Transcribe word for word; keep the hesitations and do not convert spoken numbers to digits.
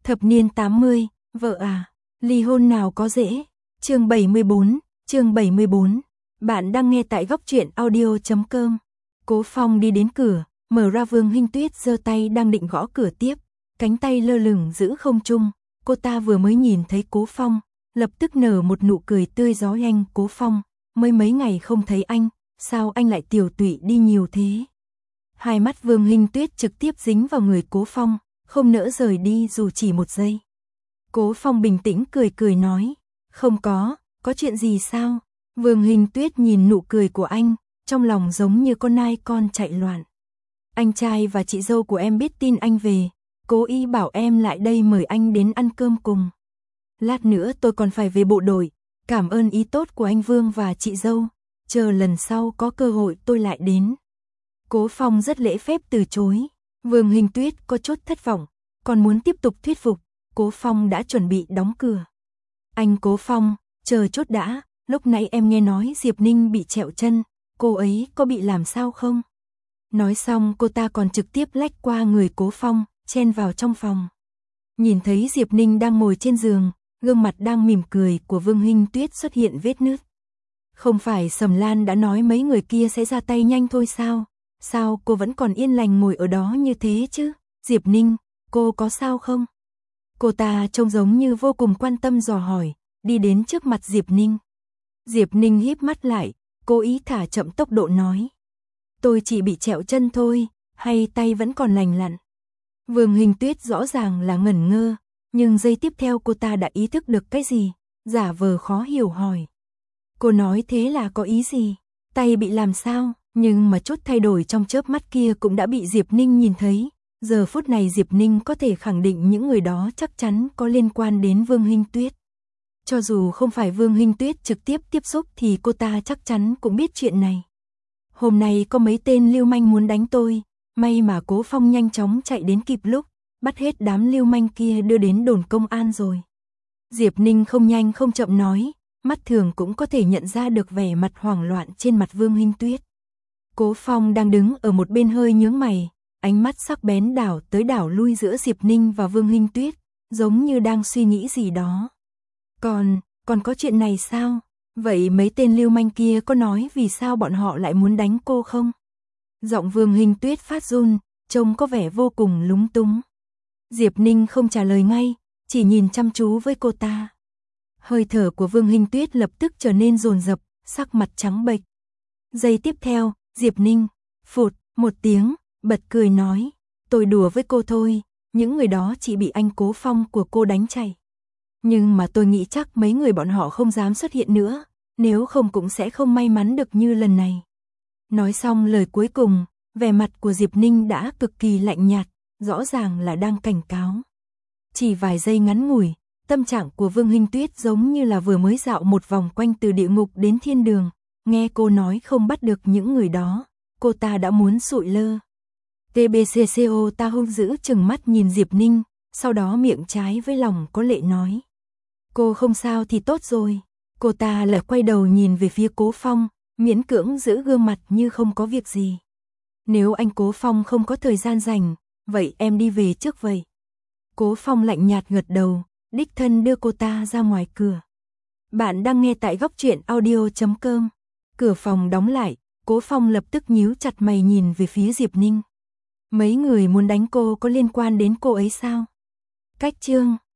Thập niên tám mươi, vợ à, ly hôn nào có dễ. Chương bảy mươi bốn, chương bảy mươi bốn. Bạn đang nghe tại góc truyện audio chấm com. Cố Phong đi đến cửa, mở ra. Vương Hinh Tuyết giơ tay đang định gõ cửa tiếp, cánh tay lơ lửng giữ không trung. Cô ta vừa mới nhìn thấy Cố Phong, lập tức nở một nụ cười tươi gió. Anh Cố Phong, mới mấy ngày không thấy anh, sao anh lại tiểu tụy đi nhiều thế? Hai mắt Vương Hinh Tuyết trực tiếp dính vào người Cố Phong, không nỡ rời đi dù chỉ một giây. Cố Phong bình tĩnh cười cười nói, không có, có chuyện gì sao? Vương Hinh Tuyết nhìn nụ cười của anh, trong lòng giống như con nai con chạy loạn. Anh trai và chị dâu của em biết tin anh về, cố ý bảo em lại đây mời anh đến ăn cơm cùng. Lát nữa tôi còn phải về bộ đội, cảm ơn ý tốt của anh Vương và chị dâu, chờ lần sau có cơ hội tôi lại đến. Cố Phong rất lễ phép từ chối. Vương Hinh Tuyết có chút thất vọng, còn muốn tiếp tục thuyết phục. Cố Phong đã chuẩn bị đóng cửa. Anh Cố Phong, chờ chút đã, lúc nãy em nghe nói Diệp Ninh bị trẹo chân, cô ấy có bị làm sao không? Nói xong cô ta còn trực tiếp lách qua người Cố Phong, chen vào trong phòng. Nhìn thấy Diệp Ninh đang ngồi trên giường, gương mặt đang mỉm cười của Vương Hinh Tuyết xuất hiện vết nứt. Không phải Sầm Lan đã nói mấy người kia sẽ ra tay nhanh thôi sao? Sao cô vẫn còn yên lành ngồi ở đó như thế chứ? Diệp Ninh, cô có sao không? Cô ta trông giống như vô cùng quan tâm dò hỏi, đi đến trước mặt Diệp Ninh. Diệp Ninh híp mắt lại, cố ý thả chậm tốc độ nói. Tôi chỉ bị trẹo chân thôi, hay tay vẫn còn lành lặn. Vương Hinh Tuyết rõ ràng là ngẩn ngơ, nhưng giây tiếp theo cô ta đã ý thức được cái gì, giả vờ khó hiểu hỏi. Cô nói thế là có ý gì? Tay bị làm sao? Nhưng mà chút thay đổi trong chớp mắt kia cũng đã bị Diệp Ninh nhìn thấy. Giờ phút này Diệp Ninh có thể khẳng định những người đó chắc chắn có liên quan đến Vương Hinh Tuyết. Cho dù không phải Vương Hinh Tuyết trực tiếp tiếp xúc thì cô ta chắc chắn cũng biết chuyện này. Hôm nay có mấy tên lưu manh muốn đánh tôi, may mà Cố Phong nhanh chóng chạy đến kịp lúc, bắt hết đám lưu manh kia đưa đến đồn công an rồi. Diệp Ninh không nhanh không chậm nói, mắt thường cũng có thể nhận ra được vẻ mặt hoảng loạn trên mặt Vương Hinh Tuyết. Cố Phong đang đứng ở một bên hơi nhướng mày, ánh mắt sắc bén đảo tới đảo lui giữa Diệp Ninh và Vương Hinh Tuyết, giống như đang suy nghĩ gì đó. Còn, còn có chuyện này sao? Vậy mấy tên lưu manh kia có nói vì sao bọn họ lại muốn đánh cô không? Giọng Vương Hinh Tuyết phát run, trông có vẻ vô cùng lúng túng. Diệp Ninh không trả lời ngay, chỉ nhìn chăm chú với cô ta. Hơi thở của Vương Hinh Tuyết lập tức trở nên dồn dập, sắc mặt trắng bệch. Giây tiếp theo, Diệp Ninh, phụt, một tiếng, bật cười nói, tôi đùa với cô thôi, những người đó chỉ bị anh Cố Phong của cô đánh chạy. Nhưng mà tôi nghĩ chắc mấy người bọn họ không dám xuất hiện nữa, nếu không cũng sẽ không may mắn được như lần này. Nói xong lời cuối cùng, vẻ mặt của Diệp Ninh đã cực kỳ lạnh nhạt, rõ ràng là đang cảnh cáo. Chỉ vài giây ngắn ngủi, tâm trạng của Vương Hinh Tuyết giống như là vừa mới dạo một vòng quanh từ địa ngục đến thiên đường, nghe cô nói không bắt được những người đó, cô ta đã muốn sụi lơ. tê bê xê xê o ta hung dữ chừng mắt nhìn Diệp Ninh, sau đó miệng trái với lòng có lệ nói. Cô không sao thì tốt rồi. Cô ta lại quay đầu nhìn về phía Cố Phong, miễn cưỡng giữ gương mặt như không có việc gì. Nếu anh Cố Phong không có thời gian rảnh, vậy em đi về trước vậy. Cố Phong lạnh nhạt gật đầu, đích thân đưa cô ta ra ngoài cửa. Bạn đang nghe tại góc truyện audio chấm com. Cửa phòng đóng lại, Cố Phong lập tức nhíu chặt mày nhìn về phía Diệp Ninh. Mấy người muốn đánh cô có liên quan đến cô ấy sao? Cách chương